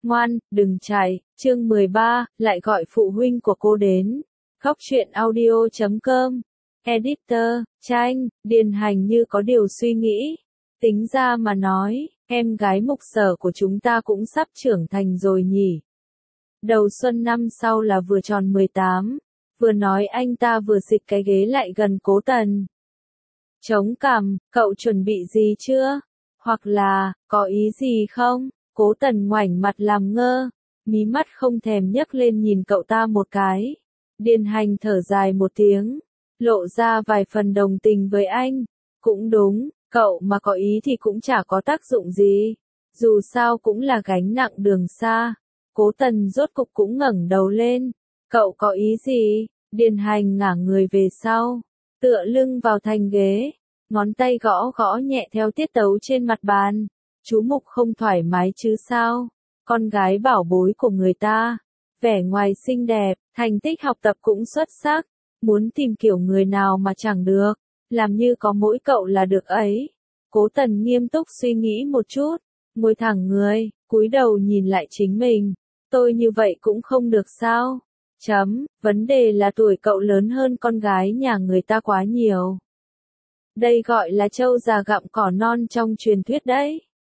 Ngoan, đừng chạy. Chương 13, lại gọi phụ huynh của cô đến. Góc truyện audio.com. Editor, Tranh, Điền Hành như có điều suy nghĩ. Tính ra mà nói, em gái Mục Sở của chúng ta cũng sắp trưởng thành rồi nhỉ. Đầu xuân năm sau là vừa tròn 18. Vừa nói anh ta vừa dịch cái ghế lại gần Cố Tần. Chống cằm, cậu chuẩn bị gì chưa? Hoặc là, có ý gì không? Cố Tần ngoảnh mặt làm ngơ, mí mắt không thèm nhấc lên nhìn cậu ta một cái. Điền Hành thở dài một tiếng, lộ ra vài phần đồng tình với anh. Cũng đúng, cậu mà có ý thì cũng chả có tác dụng gì. Dù sao cũng là gánh nặng đường xa. Cố Tần rốt cục cũng ngẩng đầu lên. Cậu có ý gì? Điền Hành ngả người về sau, tựa lưng vào thành ghế, ngón tay gõ gõ nhẹ theo tiết tấu trên mặt bàn. Chú Mục không thoải mái chứ sao? Con gái bảo bối của người ta, vẻ ngoài xinh đẹp, thành tích học tập cũng xuất sắc, muốn tìm kiểu người nào mà chẳng được, làm như có mỗi cậu là được ấy. Cố Tần nghiêm túc suy nghĩ một chút, ngồi thẳng người, cúi đầu nhìn lại chính mình. Tôi như vậy cũng không được sao? Vấn đề là tuổi cậu lớn hơn con gái nhà người ta quá nhiều. Đây gọi là trâu già gặm cỏ non trong truyền thuyết đấy.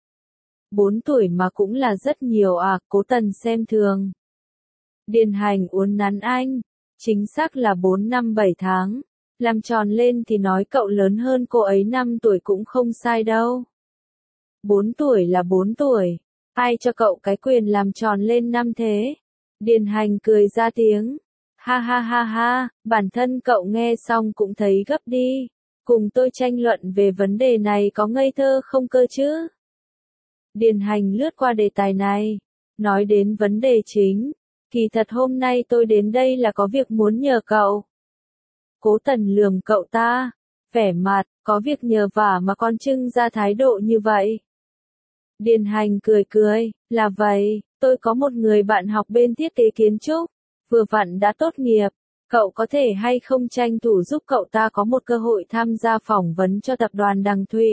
4 tuổi mà cũng là rất nhiều à, Cố Tần xem thường. Điền Hành uốn nắn anh, chính xác là 4 năm 7 tháng. Làm tròn lên thì nói cậu lớn hơn cô ấy 5 tuổi cũng không sai đâu. 4 tuổi là 4 tuổi, ai cho cậu cái quyền làm tròn lên năm thế? Điền Hành cười ra tiếng. Ha ha ha ha, bản thân cậu nghe xong cũng thấy gấp đi. Cùng tôi tranh luận về vấn đề này có ngây thơ không cơ chứ? Điền Hành lướt qua đề tài này, nói đến vấn đề chính. Kỳ thật hôm nay tôi đến đây là có việc muốn nhờ cậu. Cố Tần lườm cậu ta, vẻ mặt, có việc nhờ vả mà con trưng ra thái độ như vậy. Điền Hành cười cười, là vậy, tôi có một người bạn học bên thiết kế kiến trúc, vừa vặn đã tốt nghiệp. Cậu có thể hay không tranh thủ giúp cậu ta có một cơ hội tham gia phỏng vấn cho tập đoàn Đằng Thụy.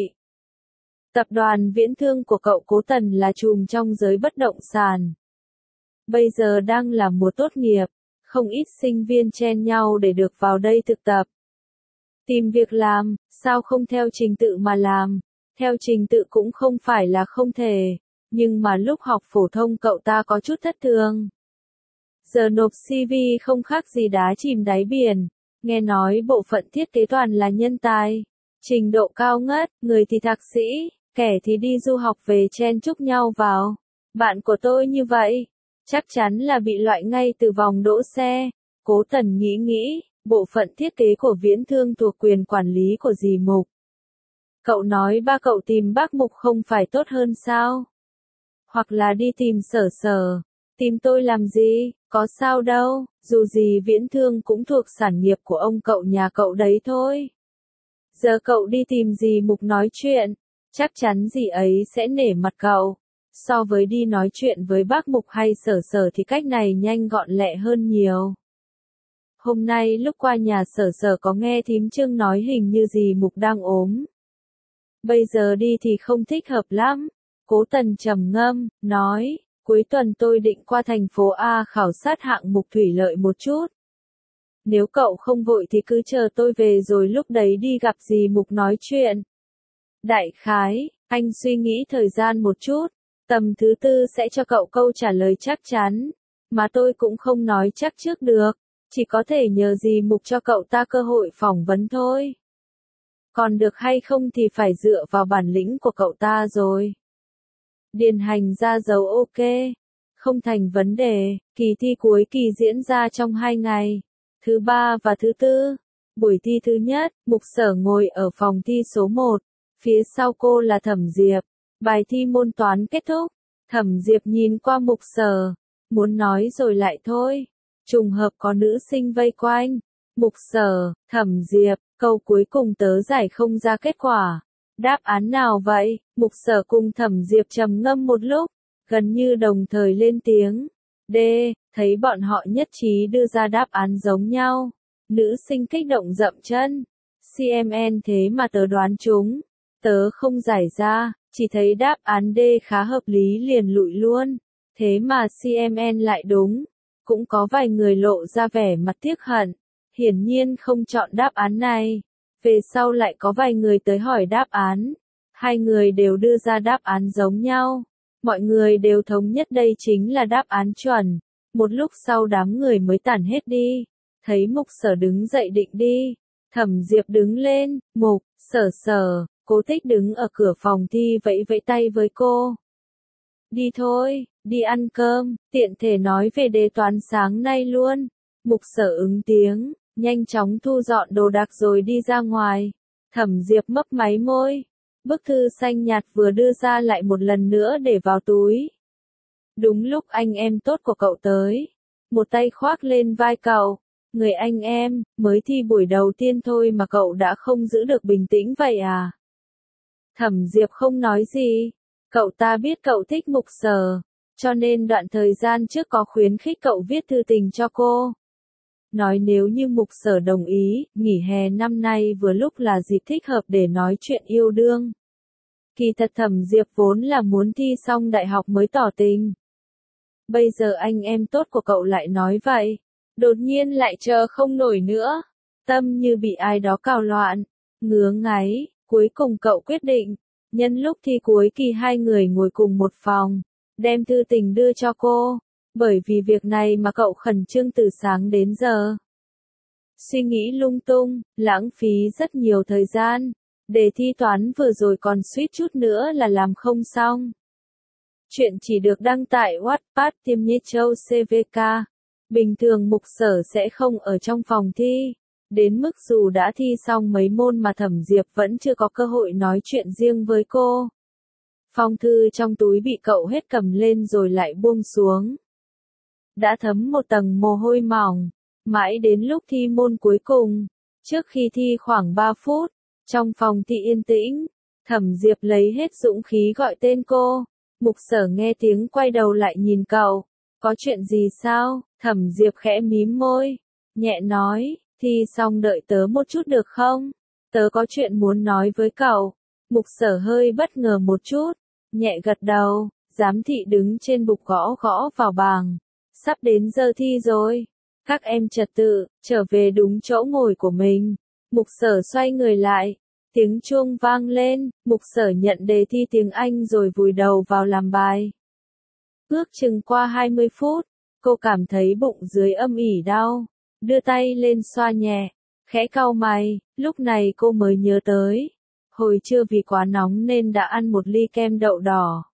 Tập đoàn viễn thương của cậu Cố Tần là trùm trong giới bất động sản. Bây giờ đang là mùa tốt nghiệp, không ít sinh viên chen nhau để được vào đây thực tập. Tìm việc làm, sao không theo trình tự mà làm? Theo trình tự cũng không phải là không thể, nhưng mà lúc học phổ thông cậu ta có chút thất thường. Giờ nộp CV không khác gì đá chìm đáy biển, nghe nói bộ phận thiết kế toàn là nhân tài, trình độ cao ngất, người thì thạc sĩ, kẻ thì đi du học về chen chúc nhau vào. Bạn của tôi như vậy, chắc chắn là bị loại ngay từ vòng đỗ xe. Cố Tần nghĩ, bộ phận thiết kế của Viễn Thương thuộc quyền quản lý của dì Mục. Cậu nói ba cậu tìm bác Mục không phải tốt hơn sao? Hoặc là đi tìm Sở Sở, tìm tôi làm gì, có sao đâu, dù gì Viễn Thương cũng thuộc sản nghiệp của ông cậu nhà cậu đấy thôi. Giờ cậu đi tìm dì Mục nói chuyện, chắc chắn dì ấy sẽ nể mặt cậu. So với đi nói chuyện với bác Mục hay Sở Sở thì cách này nhanh gọn lẹ hơn nhiều. Hôm nay lúc qua nhà Sở Sở có nghe thím Trương nói hình như dì Mục đang ốm. Bây giờ đi thì không thích hợp lắm. Cố Tần trầm ngâm, nói, cuối tuần tôi định qua thành phố A khảo sát hạng mục thủy lợi một chút. Nếu cậu không vội thì cứ chờ tôi về rồi lúc đấy đi gặp dì Mục nói chuyện. Đại khái, anh suy nghĩ thời gian một chút, tầm thứ tư sẽ cho cậu câu trả lời chắc chắn, mà tôi cũng không nói chắc trước được, chỉ có thể nhờ dì Mục cho cậu ta cơ hội phỏng vấn thôi. Còn được hay không thì phải dựa vào bản lĩnh của cậu ta rồi. Điền Hành ra dấu ok. Không thành vấn đề, kỳ thi cuối kỳ diễn ra trong 2 ngày, thứ ba và thứ tư. Buổi thi thứ nhất, Mục Sở ngồi ở phòng thi số 1, phía sau cô là Thẩm Diệp. Bài thi môn toán kết thúc, Thẩm Diệp nhìn qua Mục Sở, muốn nói rồi lại thôi. Trùng hợp có nữ sinh vây quanh. Mục Sở, Thẩm Diệp, câu cuối cùng tớ giải không ra kết quả. Đáp án nào vậy? Mục Sở cùng Thẩm Diệp trầm ngâm một lúc, gần như đồng thời lên tiếng. D, thấy bọn họ nhất trí đưa ra đáp án giống nhau. Nữ sinh kích động dậm chân. CMN thế mà tớ đoán chúng. Tớ không giải ra, chỉ thấy đáp án D khá hợp lý liền lụi luôn. Thế mà CMN lại đúng. Cũng có vài người lộ ra vẻ mặt tiếc hận. Hiển nhiên không chọn đáp án này. Về sau lại có vài người tới hỏi đáp án. Hai người đều đưa ra đáp án giống nhau. Mọi người đều thống nhất đây chính là đáp án chuẩn. Một lúc sau đám người mới tản hết đi. Thấy Mục Sở đứng dậy định đi. Thẩm Diệp đứng lên, Mục, Sở, Cố Tích đứng ở cửa phòng thi vẫy vẫy tay với cô. Đi thôi, đi ăn cơm, tiện thể nói về đề toán sáng nay luôn. Mục Sở ứng tiếng, nhanh chóng thu dọn đồ đạc rồi đi ra ngoài. Thẩm Diệp mấp máy môi. Bức thư xanh nhạt vừa đưa ra lại một lần nữa để vào túi. Đúng lúc anh em tốt của cậu tới. Một tay khoác lên vai cậu. Người anh em, mới thi buổi đầu tiên thôi mà cậu đã không giữ được bình tĩnh vậy à? Thẩm Diệp không nói gì. Cậu ta biết cậu thích Mục Sở, cho nên đoạn thời gian trước có khuyến khích cậu viết thư tình cho cô. Nói nếu như Mục Sở đồng ý, nghỉ hè năm nay vừa lúc là dịp thích hợp để nói chuyện yêu đương. Kỳ thật Thẩm Diệp vốn là muốn thi xong đại học mới tỏ tình. Bây giờ anh em tốt của cậu lại nói vậy, đột nhiên lại chờ không nổi nữa. Tâm như bị ai đó cào loạn, ngứa ngáy, cuối cùng cậu quyết định, nhân lúc thi cuối kỳ hai người ngồi cùng một phòng, đem thư tình đưa cho cô. Bởi vì việc này mà cậu khẩn trương từ sáng đến giờ. Suy nghĩ lung tung, lãng phí rất nhiều thời gian. Đề thi toán vừa rồi còn suýt chút nữa là làm không xong. Chuyện chỉ được đăng tại Wattpad Tiêm Nhiết Châu CVK. Bình thường Mục Sở sẽ không ở trong phòng thi. Đến mức dù đã thi xong mấy môn mà Thẩm Diệp vẫn chưa có cơ hội nói chuyện riêng với cô. Phong thư trong túi bị cậu hết cầm lên rồi lại buông xuống. Đã thấm một tầng mồ hôi mỏng. Mãi đến lúc thi môn cuối cùng. Trước khi thi khoảng 3 phút. Trong phòng thi yên tĩnh. Thẩm Diệp lấy hết dũng khí gọi tên cô. Mục Sở nghe tiếng quay đầu lại nhìn cậu. Có chuyện gì sao? Thẩm Diệp khẽ mím môi. Nhẹ nói, thi xong đợi tớ một chút được không? Tớ có chuyện muốn nói với cậu. Mục Sở hơi bất ngờ một chút. Nhẹ gật đầu, giám thị đứng trên bục gõ gõ vào bảng. Sắp đến giờ thi rồi. Các em trật tự, trở về đúng chỗ ngồi của mình. Mục Sở xoay người lại. Tiếng chuông vang lên, Mục Sở nhận đề thi tiếng Anh rồi vùi đầu vào làm bài. Ước chừng qua 20 phút, cô cảm thấy bụng dưới âm ỉ đau. Đưa tay lên xoa nhẹ, khẽ cau mày, lúc này cô mới nhớ tới. Hồi trưa vì quá nóng nên đã ăn một ly kem đậu đỏ.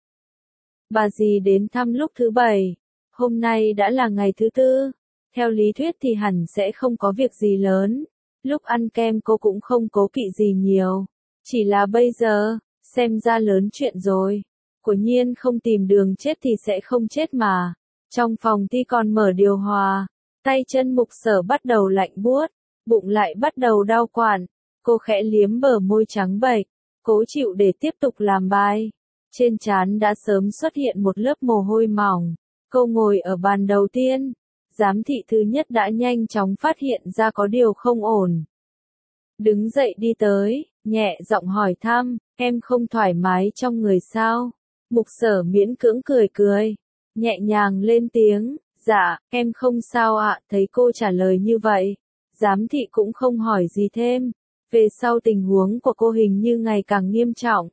Bà dì đến thăm lúc thứ 7, hôm nay đã là ngày thứ 4. Theo lý thuyết thì hẳn sẽ không có việc gì lớn. Lúc ăn kem cô cũng không cố kỵ gì nhiều. Chỉ là bây giờ, xem ra lớn chuyện rồi. Quả nhiên không tìm đường chết thì sẽ không chết mà. Trong phòng thi còn mở điều hòa. Tay chân Mục Sở bắt đầu lạnh buốt. Bụng lại bắt đầu đau quặn. Cô khẽ liếm bờ môi trắng bệch. Cố chịu để tiếp tục làm bài. Trên trán đã sớm xuất hiện một lớp mồ hôi mỏng. Cô ngồi ở bàn đầu tiên. Giám thị thứ nhất đã nhanh chóng phát hiện ra có điều không ổn. Đứng dậy đi tới, nhẹ giọng hỏi thăm, em không thoải mái trong người sao? Mục Sở miễn cưỡng cười, nhẹ nhàng lên tiếng, dạ, em không sao ạ. Thấy cô trả lời như vậy, giám thị cũng không hỏi gì thêm. Về sau tình huống của cô hình như ngày càng nghiêm trọng.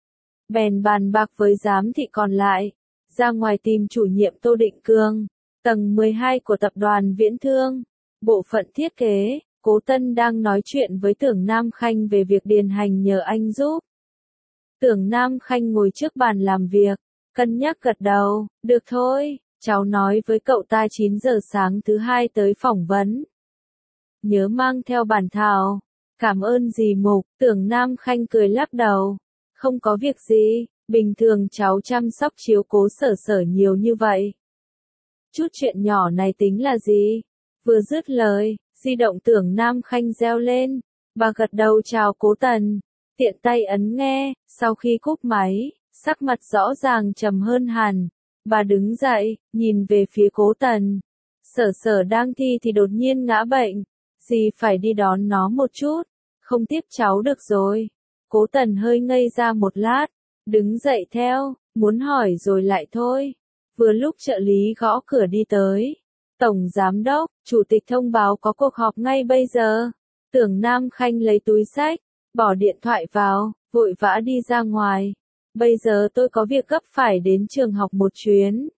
Bèn bàn bạc với giám thị còn lại, ra ngoài tìm chủ nhiệm Tô Định Cương. Tầng 12 của tập đoàn Viễn Thương, bộ phận thiết kế, Cố Tân đang nói chuyện với Tưởng Nam Khanh về việc điền hành nhờ anh giúp. Tưởng Nam Khanh ngồi trước bàn làm việc, cân nhắc gật đầu, được thôi, cháu nói với cậu ta 9 giờ sáng thứ 2 tới phỏng vấn. Nhớ mang theo bản thảo, cảm ơn dì Mục. Tưởng Nam Khanh cười lắc đầu, không có việc gì, bình thường cháu chăm sóc chiếu cố Sở nhiều như vậy. Chút chuyện nhỏ này tính là gì? Vừa dứt lời, di động Tưởng Nam Khanh reo lên. Bà gật đầu chào Cố Tần. Tiện tay ấn nghe, sau khi cúp máy, sắc mặt rõ ràng trầm hơn hẳn. Bà đứng dậy, nhìn về phía Cố Tần. Sở đang thi thì đột nhiên ngã bệnh. Dì phải đi đón nó một chút. Không tiếp cháu được rồi. Cố Tần hơi ngây ra một lát. Đứng dậy theo, muốn hỏi rồi lại thôi. Vừa lúc trợ lý gõ cửa đi tới. Tổng giám đốc, chủ tịch thông báo có cuộc họp ngay bây giờ. Tưởng Nam Khanh lấy túi xách, bỏ điện thoại vào, vội vã đi ra ngoài. Bây giờ tôi có việc gấp phải đến trường học một chuyến.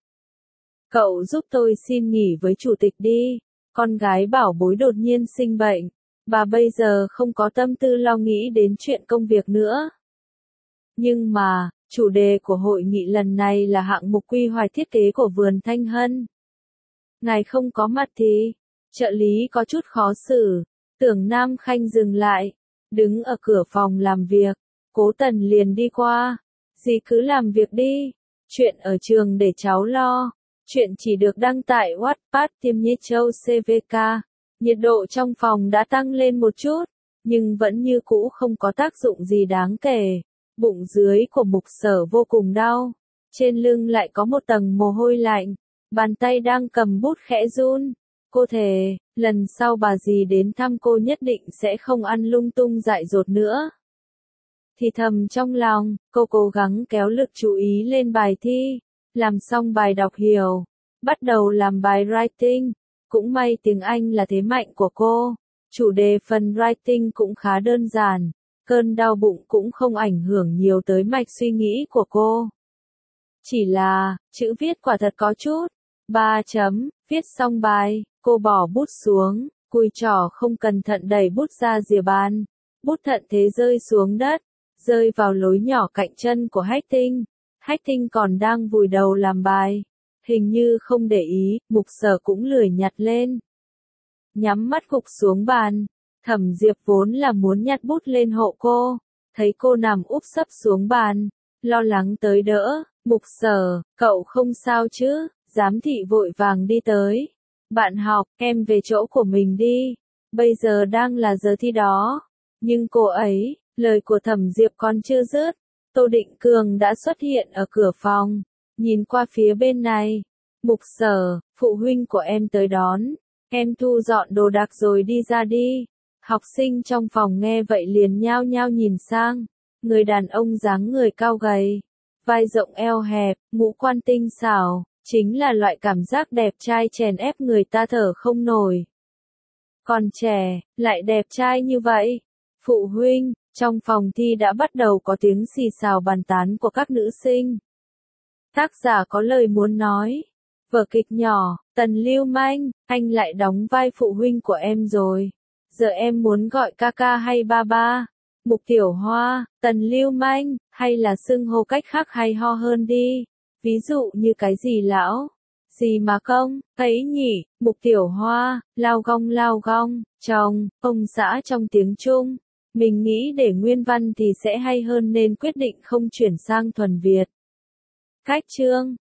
Cậu giúp tôi xin nghỉ với chủ tịch đi. Con gái bảo bối đột nhiên sinh bệnh. Bà bây giờ không có tâm tư lo nghĩ đến chuyện công việc nữa. Nhưng mà, chủ đề của hội nghị lần này là hạng mục quy hoạch thiết kế của vườn Thanh Hân. Ngài không có mặt thì, trợ lý có chút khó xử. Tưởng Nam Khanh dừng lại, đứng ở cửa phòng làm việc. Cố Tần liền đi qua. Dì cứ làm việc đi. Chuyện ở trường để cháu lo. Chuyện chỉ được đăng tại Wattpad Tiêm Nhiết Châu CVK. Nhiệt độ trong phòng đã tăng lên một chút, nhưng vẫn như cũ không có tác dụng gì đáng kể. Bụng dưới của Mục Sở vô cùng đau. Trên lưng lại có một tầng mồ hôi lạnh. Bàn tay đang cầm bút khẽ run. Cô thề, lần sau bà dì đến thăm cô nhất định sẽ không ăn lung tung dại dột nữa. Thì thầm trong lòng, cô cố gắng kéo lực chú ý lên bài thi. Làm xong bài đọc hiểu. Bắt đầu làm bài writing. Cũng may tiếng Anh là thế mạnh của cô. Chủ đề phần writing cũng khá đơn giản. Cơn đau bụng cũng không ảnh hưởng nhiều tới mạch suy nghĩ của cô. Chỉ là, chữ viết quả thật có chút. 3 chấm, viết xong bài, cô bỏ bút xuống, cùi trỏ không cẩn thận đẩy bút ra rìa bàn. Bút thuận thế rơi xuống đất, rơi vào lối nhỏ cạnh chân của Hách Tinh. Hách Tinh còn đang vùi đầu làm bài. Hình như không để ý, Mục Sở cũng lười nhặt lên. Nhắm mắt gục xuống bàn. Thẩm Diệp vốn là muốn nhặt bút lên hộ cô. Thấy cô nằm úp sấp xuống bàn. Lo lắng tới đỡ. Mục Sở, cậu không sao chứ? Giám thị vội vàng đi tới. Bạn học, em về chỗ của mình đi. Bây giờ đang là giờ thi đó. Nhưng cô ấy, lời của Thẩm Diệp còn chưa dứt. Tô Định Cường đã xuất hiện ở cửa phòng. Nhìn qua phía bên này. Mục Sở, phụ huynh của em tới đón. Em thu dọn đồ đạc rồi đi ra đi. Học sinh trong phòng nghe vậy liền nhao nhao nhìn sang. Người đàn ông dáng người cao gầy. Vai rộng eo hẹp, ngũ quan tinh xảo. Chính là loại cảm giác đẹp trai chèn ép người ta thở không nổi. Còn trẻ, lại đẹp trai như vậy. Phụ huynh, trong phòng thi đã bắt đầu có tiếng xì xào bàn tán của các nữ sinh. Tác giả có lời muốn nói. Vở kịch nhỏ, Tần Lưu Manh, anh lại đóng vai phụ huynh của em rồi. Giờ em muốn gọi ca ca hay ba ba. Mục Tiểu Hoa, Tần Lưu Manh, hay là xưng hô cách khác hay ho hơn đi. Ví dụ như cái gì lão? Gì mà công, ấy nhỉ, Mục Tiểu Hoa, lao gong, chồng, ông xã trong tiếng Trung. Mình nghĩ để nguyên văn thì sẽ hay hơn nên quyết định không chuyển sang thuần Việt. Cách chương